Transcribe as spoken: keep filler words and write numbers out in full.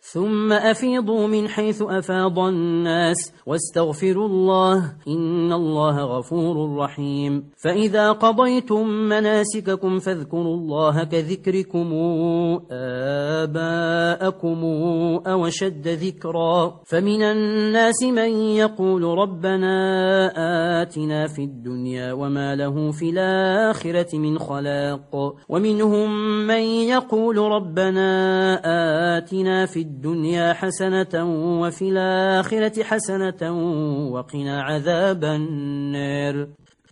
ثم أفيضوا من حيث أفاض الناس واستغفروا الله إن الله غفور رحيم. فإذا قضيتم مناسككم فاذكروا الله كذكركم آباءكم أو شد ذكرا. فمن الناس من يقول ربنا آتنا في الدنيا وما له في الآخرة من خلاق، ومنهم من يقول ربنا آتنا في الدنيا حسنة وفي الآخرة حسنة وقنا عذاب النار.